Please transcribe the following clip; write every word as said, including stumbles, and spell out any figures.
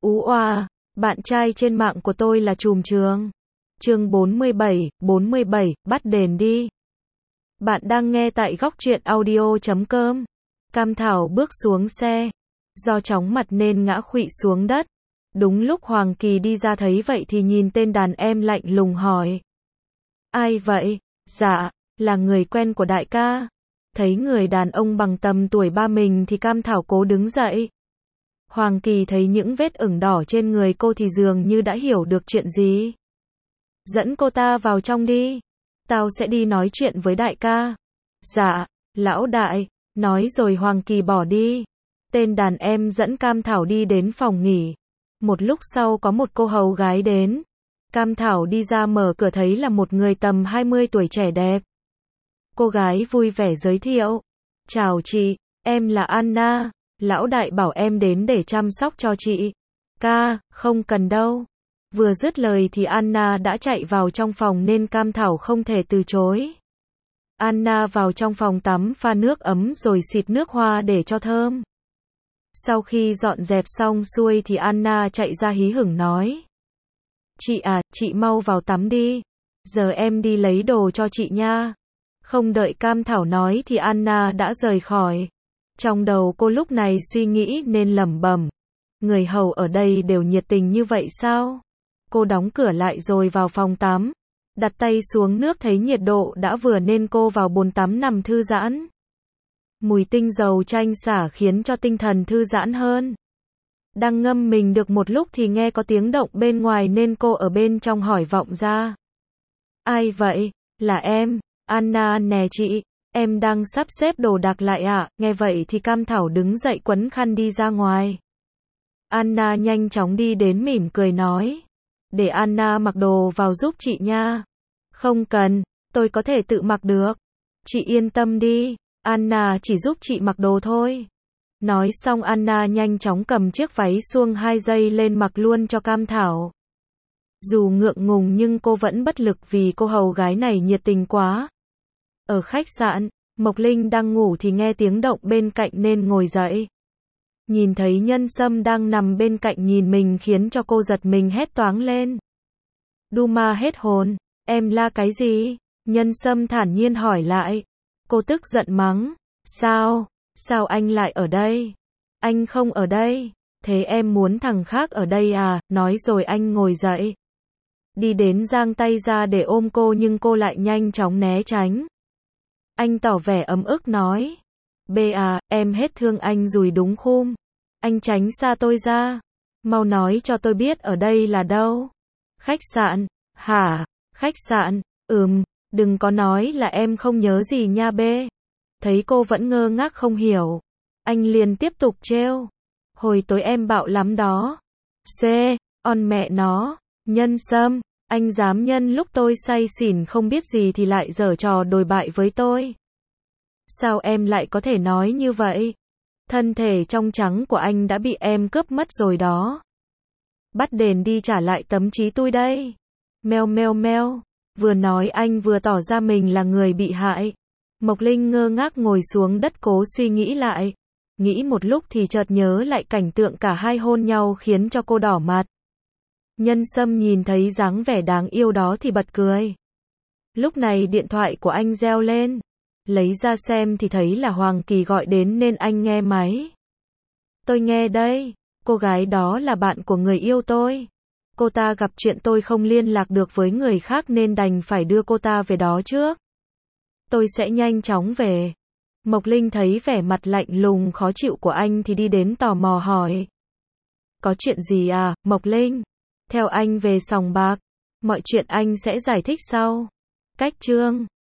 Ú oa, bạn trai trên mạng của tôi là trùm trường. Chương bốn mươi bảy, bốn mươi bảy, bắt đền đi. Bạn đang nghe tại góc truyện audio chấm com. Cam Thảo bước xuống xe. Do chóng mặt nên ngã khuỵu xuống đất. Đúng lúc Hoàng Kỳ đi ra thấy vậy thì nhìn tên đàn em lạnh lùng hỏi. Ai vậy? Dạ, là người quen của đại ca. Thấy người đàn ông bằng tầm tuổi ba mình thì Cam Thảo cố đứng dậy. Hoàng Kỳ thấy những vết ửng đỏ trên người cô thì dường như đã hiểu được chuyện gì. Dẫn cô ta vào trong đi. Tao sẽ đi nói chuyện với đại ca. Dạ, lão đại. Nói rồi Hoàng Kỳ bỏ đi. Tên đàn em dẫn Cam Thảo đi đến phòng nghỉ. Một lúc sau có một cô hầu gái đến. Cam Thảo đi ra mở cửa thấy là một người tầm hai mươi tuổi trẻ đẹp. Cô gái vui vẻ giới thiệu. Chào chị, em là Anna. Lão đại bảo em đến để chăm sóc cho chị. Ca, không cần đâu. Vừa dứt lời thì Anna đã chạy vào trong phòng nên Cam Thảo không thể từ chối. Anna vào trong phòng tắm pha nước ấm rồi xịt nước hoa để cho thơm. Sau khi dọn dẹp xong xuôi thì Anna chạy ra hí hửng nói. Chị à, chị mau vào tắm đi. Giờ em đi lấy đồ cho chị nha. Không đợi Cam Thảo nói thì Anna đã rời khỏi. Trong đầu cô lúc này suy nghĩ nên lẩm bẩm. Người hầu ở đây đều nhiệt tình như vậy sao? Cô đóng cửa lại rồi vào phòng tắm. Đặt tay xuống nước thấy nhiệt độ đã vừa nên cô vào bồn tắm nằm thư giãn. Mùi tinh dầu chanh xả khiến cho tinh thần thư giãn hơn. Đang ngâm mình được một lúc thì nghe có tiếng động bên ngoài nên cô ở bên trong hỏi vọng ra. Ai vậy? Là em, Anna nè chị. Em đang sắp xếp đồ đạc lại ạ. À? Nghe vậy thì Cam Thảo đứng dậy quấn khăn đi ra ngoài. Anna nhanh chóng đi đến mỉm cười nói. Để Anna mặc đồ vào giúp chị nha. Không cần, tôi có thể tự mặc được. Chị yên tâm đi, Anna chỉ giúp chị mặc đồ thôi. Nói xong Anna nhanh chóng cầm chiếc váy suông hai dây lên mặc luôn cho Cam Thảo. Dù ngượng ngùng nhưng cô vẫn bất lực vì cô hầu gái này nhiệt tình quá. Ở khách sạn, Mộc Linh đang ngủ thì nghe tiếng động bên cạnh nên ngồi dậy. Nhìn thấy Nhân Sâm đang nằm bên cạnh nhìn mình khiến cho cô giật mình hét toáng lên. Đu ma hết hồn, em la cái gì? Nhân Sâm thản nhiên hỏi lại. Cô tức giận mắng. Sao? Sao anh lại ở đây? Anh không ở đây. Thế em muốn thằng khác ở đây à? Nói rồi anh ngồi dậy. Đi đến giang tay ra để ôm cô nhưng cô lại nhanh chóng né tránh. Anh tỏ vẻ ấm ức nói. Bê à, em hết thương anh rồi đúng không? Anh tránh xa tôi ra. Mau nói cho tôi biết ở đây là đâu? Khách sạn. Hả? Khách sạn? Ừm, đừng có nói là em không nhớ gì nha bê. Thấy cô vẫn ngơ ngác không hiểu. Anh liền tiếp tục trêu. Hồi tối em bạo lắm đó. C, on mẹ nó. Nhân Sâm, anh dám nhân lúc tôi say xỉn không biết gì thì lại giở trò đồi bại với tôi. Sao em lại có thể nói như vậy? Thân thể trong trắng của anh đã bị em cướp mất rồi đó. Bắt đền đi trả lại tấm trí tôi đây. Meo meo meo. Vừa nói anh vừa tỏ ra mình là người bị hại. Mộc Linh ngơ ngác ngồi xuống đất cố suy nghĩ lại. Nghĩ một lúc thì chợt nhớ lại cảnh tượng cả hai hôn nhau khiến cho cô đỏ mặt. Nhân Sâm nhìn thấy dáng vẻ đáng yêu đó thì bật cười. Lúc này điện thoại của anh reo lên. Lấy ra xem thì thấy là Hoàng Kỳ gọi đến nên anh nghe máy. Tôi nghe đây, cô gái đó là bạn của người yêu tôi. Cô ta gặp chuyện tôi không liên lạc được với người khác nên đành phải đưa cô ta về đó trước. Tôi sẽ nhanh chóng về. Mộc Linh thấy vẻ mặt lạnh lùng khó chịu của anh thì đi đến tò mò hỏi. Có chuyện gì à, Mộc Linh? Theo anh về sòng bạc. Mọi chuyện anh sẽ giải thích sau. Cách chương